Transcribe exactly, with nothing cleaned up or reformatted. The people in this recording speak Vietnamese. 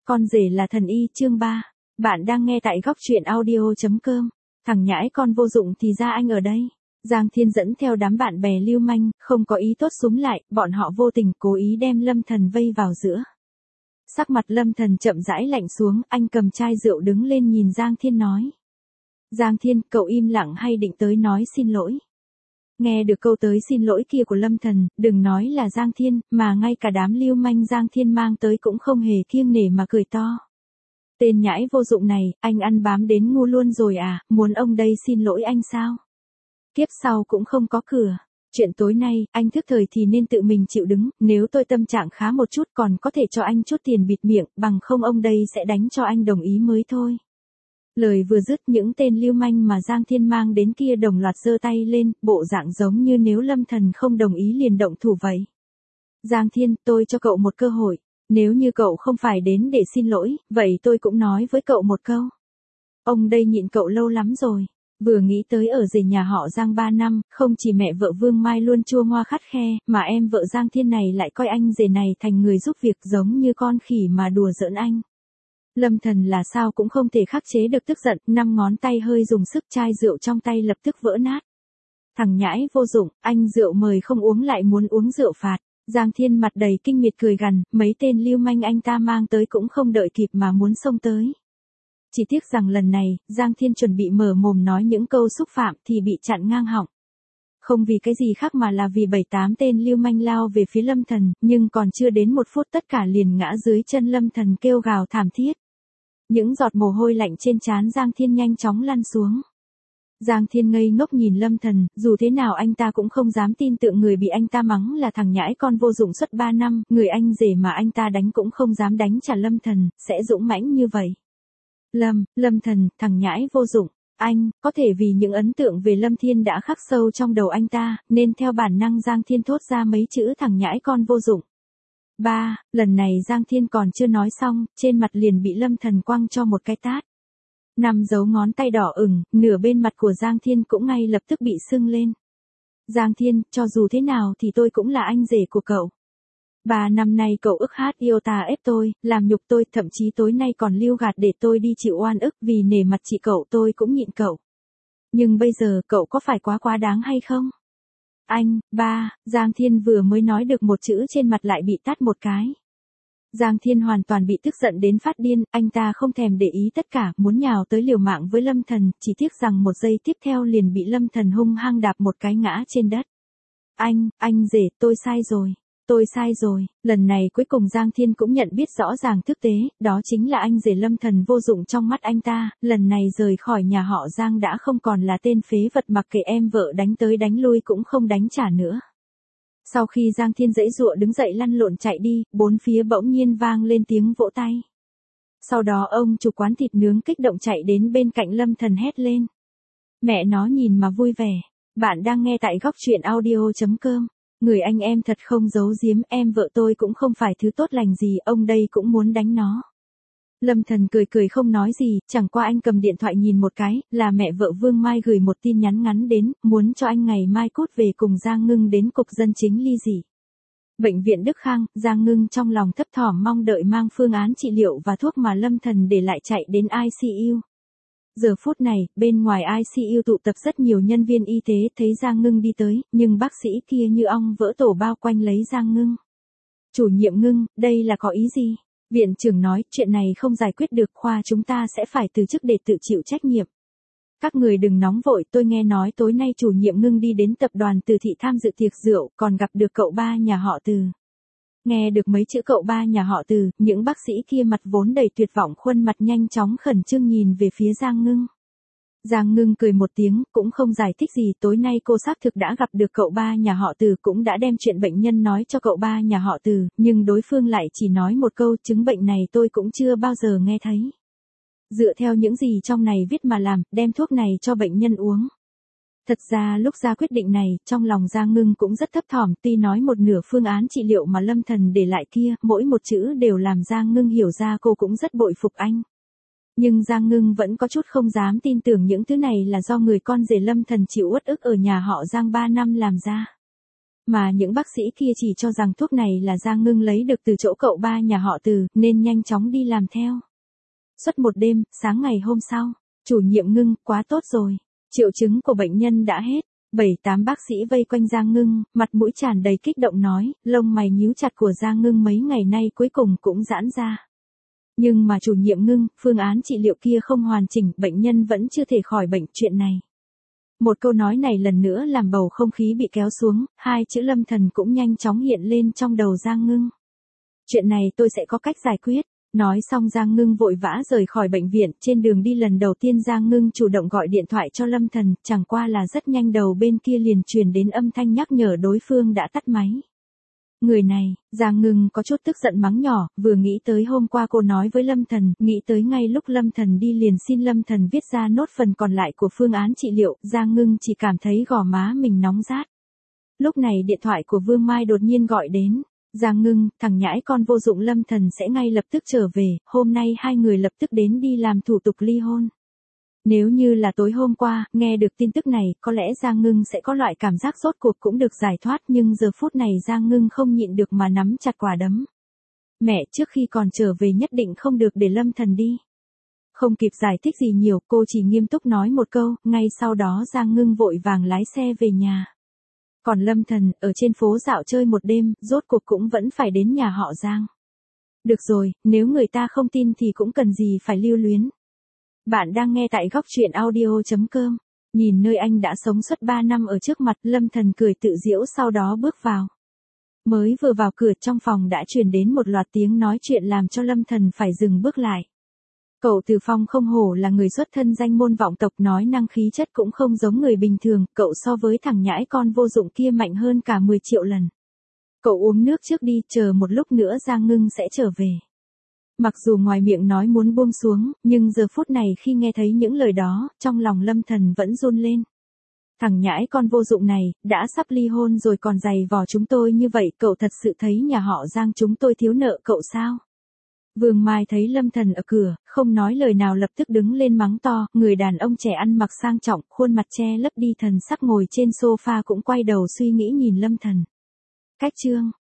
Con rể là thần y chương ba. Bạn đang nghe tại góc truyện audio.com. Thằng nhãi con vô dụng thì ra anh ở đây. Giang Thiên dẫn theo đám bạn bè lưu manh, không có ý tốt xúm lại, bọn họ vô tình cố ý đem Lâm Thần vây vào giữa. Sắc mặt Lâm Thần chậm rãi lạnh xuống, anh cầm chai rượu đứng lên nhìn Giang Thiên nói. Giang Thiên, cậu im lặng hay định tới nói xin lỗi? Nghe được câu tới xin lỗi kia của Lâm Thần, đừng nói là Giang Thiên, mà ngay cả đám lưu manh Giang Thiên mang tới cũng không hề kiêng nể mà cười to. Tên nhãi vô dụng này, anh ăn bám đến ngu luôn rồi à, muốn ông đây xin lỗi anh sao? Kiếp sau cũng không có cửa. Chuyện tối nay, anh thức thời thì nên tự mình chịu đứng, nếu tôi tâm trạng khá một chút còn có thể cho anh chút tiền bịt miệng, bằng không ông đây sẽ đánh cho anh đồng ý mới thôi. Lời vừa dứt, những tên lưu manh mà Giang Thiên mang đến kia đồng loạt giơ tay lên, bộ dạng giống như nếu Lâm Thần không đồng ý liền động thủ vậy. Giang Thiên, tôi cho cậu một cơ hội, nếu như cậu không phải đến để xin lỗi, vậy tôi cũng nói với cậu một câu. Ông đây nhịn cậu lâu lắm rồi, vừa nghĩ tới ở rể nhà họ Giang ba năm, không chỉ mẹ vợ Vương Mai luôn chua ngoa khắt khe, mà em vợ Giang Thiên này lại coi anh rể này thành người giúp việc giống như con khỉ mà đùa giỡn anh. Lâm Thần là sao cũng không thể khắc chế được tức giận, năm ngón tay hơi dùng sức, chai rượu trong tay lập tức vỡ nát. Thằng nhãi vô dụng, anh rượu mời không uống lại muốn uống rượu phạt. Giang Thiên mặt đầy kinh miệt cười gằn, mấy tên lưu manh anh ta mang tới cũng không đợi kịp mà muốn xông tới. Chỉ tiếc rằng lần này, Giang Thiên chuẩn bị mở mồm nói những câu xúc phạm thì bị chặn ngang họng. Không vì cái gì khác mà là vì bảy tám tên lưu manh lao về phía Lâm Thần, nhưng còn chưa đến một phút tất cả liền ngã dưới chân Lâm Thần kêu gào thảm thiết. Những giọt mồ hôi lạnh trên trán Giang Thiên nhanh chóng lăn xuống. Giang Thiên ngây ngốc nhìn Lâm Thần, dù thế nào anh ta cũng không dám tin tưởng người bị anh ta mắng là thằng nhãi con vô dụng suốt ba năm, người anh rể mà anh ta đánh cũng không dám đánh trả Lâm Thần, sẽ dũng mãnh như vậy. Lâm, Lâm Thần, thằng nhãi vô dụng, anh, có thể vì những ấn tượng về Lâm Thiên đã khắc sâu trong đầu anh ta, nên theo bản năng Giang Thiên thốt ra mấy chữ thằng nhãi con vô dụng. Ba, lần này Giang Thiên còn chưa nói xong, trên mặt liền bị Lâm Thần quăng cho một cái tát. Năm dấu ngón tay đỏ ửng, nửa bên mặt của Giang Thiên cũng ngay lập tức bị sưng lên. Giang Thiên, cho dù thế nào thì tôi cũng là anh rể của cậu. Ba năm nay cậu ức hát yêu tà ép tôi, làm nhục tôi, thậm chí tối nay còn lưu gạt để tôi đi chịu oan ức, vì nể mặt chị cậu tôi cũng nhịn cậu. Nhưng bây giờ cậu có phải quá quá đáng hay không? Anh, ba, Giang Thiên vừa mới nói được một chữ trên mặt lại bị tát một cái. Giang Thiên hoàn toàn bị tức giận đến phát điên, anh ta không thèm để ý tất cả, muốn nhào tới liều mạng với Lâm Thần, chỉ tiếc rằng một giây tiếp theo liền bị Lâm Thần hung hăng đạp một cái ngã trên đất. Anh, anh rể, tôi sai rồi. Tôi sai rồi, lần này cuối cùng Giang Thiên cũng nhận biết rõ ràng thực tế, đó chính là anh rể Lâm Thần vô dụng trong mắt anh ta, lần này rời khỏi nhà họ Giang đã không còn là tên phế vật mặc kệ em vợ đánh tới đánh lui cũng không đánh trả nữa. Sau khi Giang Thiên giãy giụa đứng dậy lăn lộn chạy đi, bốn phía bỗng nhiên vang lên tiếng vỗ tay. Sau đó ông chủ quán thịt nướng kích động chạy đến bên cạnh Lâm Thần hét lên. Mẹ nó nhìn mà vui vẻ, bạn đang nghe tại góc truyện audio.com. Người anh em thật không giấu giếm, em vợ tôi cũng không phải thứ tốt lành gì, ông đây cũng muốn đánh nó. Lâm Thần cười cười không nói gì, chẳng qua anh cầm điện thoại nhìn một cái, là mẹ vợ Vương Mai gửi một tin nhắn ngắn đến, muốn cho anh ngày mai cút về cùng Giang Ngưng đến cục dân chính ly dị. Bệnh viện Đức Khang, Giang Ngưng trong lòng thấp thỏm mong đợi mang phương án trị liệu và thuốc mà Lâm Thần để lại chạy đến i xê u. Giờ phút này, bên ngoài i xê u tụ tập rất nhiều nhân viên y tế, thấy Giang Ngưng đi tới, nhưng bác sĩ kia như ong vỡ tổ bao quanh lấy Giang Ngưng. Chủ nhiệm Ngưng, đây là có ý gì? Viện trưởng nói, chuyện này không giải quyết được, khoa chúng ta sẽ phải từ chức để tự chịu trách nhiệm. Các người đừng nóng vội, tôi nghe nói tối nay chủ nhiệm Ngưng đi đến tập đoàn Từ Thị tham dự tiệc rượu, còn gặp được cậu ba nhà họ Từ. Nghe được mấy chữ cậu ba nhà họ Từ, những bác sĩ kia mặt vốn đầy tuyệt vọng khuôn mặt nhanh chóng khẩn trương nhìn về phía Giang Ngưng. Giang Ngưng cười một tiếng, cũng không giải thích gì, tối nay cô xác thực đã gặp được cậu ba nhà họ Từ, cũng đã đem chuyện bệnh nhân nói cho cậu ba nhà họ Từ, nhưng đối phương lại chỉ nói một câu, chứng bệnh này tôi cũng chưa bao giờ nghe thấy. Dựa theo những gì trong này viết mà làm, đem thuốc này cho bệnh nhân uống. Thật ra lúc ra quyết định này, trong lòng Giang Ngưng cũng rất thấp thỏm, tuy nói một nửa phương án trị liệu mà Lâm Thần để lại kia, mỗi một chữ đều làm Giang Ngưng hiểu ra cô cũng rất bội phục anh. Nhưng Giang Ngưng vẫn có chút không dám tin tưởng những thứ này là do người con rể Lâm Thần chịu uất ức ở nhà họ Giang ba năm làm ra. Mà những bác sĩ kia chỉ cho rằng thuốc này là Giang Ngưng lấy được từ chỗ cậu ba nhà họ Từ, nên nhanh chóng đi làm theo. Suốt một đêm, sáng ngày hôm sau, chủ nhiệm Ngưng, quá tốt rồi. Triệu chứng của bệnh nhân đã hết. Bảy tám bác sĩ vây quanh Giang Ngưng, mặt mũi tràn đầy kích động nói, lông mày nhíu chặt của Giang Ngưng mấy ngày nay cuối cùng cũng giãn ra. Nhưng mà chủ nhiệm Ngưng, phương án trị liệu kia không hoàn chỉnh, bệnh nhân vẫn chưa thể khỏi bệnh chuyện này. Một câu nói này lần nữa làm bầu không khí bị kéo xuống, hai chữ Lâm Thần cũng nhanh chóng hiện lên trong đầu Giang Ngưng. Chuyện này tôi sẽ có cách giải quyết. Nói xong Giang Ngưng vội vã rời khỏi bệnh viện, trên đường đi lần đầu tiên Giang Ngưng chủ động gọi điện thoại cho Lâm Thần, chẳng qua là rất nhanh đầu bên kia liền truyền đến âm thanh nhắc nhở đối phương đã tắt máy. Người này, Giang Ngưng có chút tức giận mắng nhỏ, vừa nghĩ tới hôm qua cô nói với Lâm Thần, nghĩ tới ngay lúc Lâm Thần đi liền xin Lâm Thần viết ra nốt phần còn lại của phương án trị liệu, Giang Ngưng chỉ cảm thấy gò má mình nóng rát. Lúc này điện thoại của Vương Mai đột nhiên gọi đến. Giang Ngưng, thằng nhãi con vô dụng Lâm Thần sẽ ngay lập tức trở về, hôm nay hai người lập tức đến đi làm thủ tục ly hôn. Nếu như là tối hôm qua, nghe được tin tức này, có lẽ Giang Ngưng sẽ có loại cảm giác rốt cuộc cũng được giải thoát, nhưng giờ phút này Giang Ngưng không nhịn được mà nắm chặt quả đấm. Mẹ, trước khi còn trở về nhất định không được để Lâm Thần đi. Không kịp giải thích gì nhiều, cô chỉ nghiêm túc nói một câu, ngay sau đó Giang Ngưng vội vàng lái xe về nhà. Còn Lâm Thần, ở trên phố dạo chơi một đêm, rốt cuộc cũng vẫn phải đến nhà họ Giang. Được rồi, nếu người ta không tin thì cũng cần gì phải lưu luyến. Bạn đang nghe tại góc truyện audio chấm com. Nhìn nơi anh đã sống suốt ba năm ở trước mặt, Lâm Thần cười tự giễu sau đó bước vào. Mới vừa vào cửa trong phòng đã truyền đến một loạt tiếng nói chuyện làm cho Lâm Thần phải dừng bước lại. Cậu Từ Phong không hổ là người xuất thân danh môn vọng tộc, nói năng khí chất cũng không giống người bình thường, cậu so với thằng nhãi con vô dụng kia mạnh hơn cả mười triệu lần. Cậu uống nước trước đi, chờ một lúc nữa Giang Ngưng sẽ trở về. Mặc dù ngoài miệng nói muốn buông xuống, nhưng giờ phút này khi nghe thấy những lời đó, trong lòng Lâm Thần vẫn run lên. Thằng nhãi con vô dụng này, đã sắp ly hôn rồi còn giày vò chúng tôi như vậy, cậu thật sự thấy nhà họ Giang chúng tôi thiếu nợ cậu sao? Vương Mai thấy Lâm Thần ở cửa, không nói lời nào lập tức đứng lên mắng to, người đàn ông trẻ ăn mặc sang trọng, khuôn mặt che lấp đi thần sắc ngồi trên sofa cũng quay đầu suy nghĩ nhìn Lâm Thần. Cách chương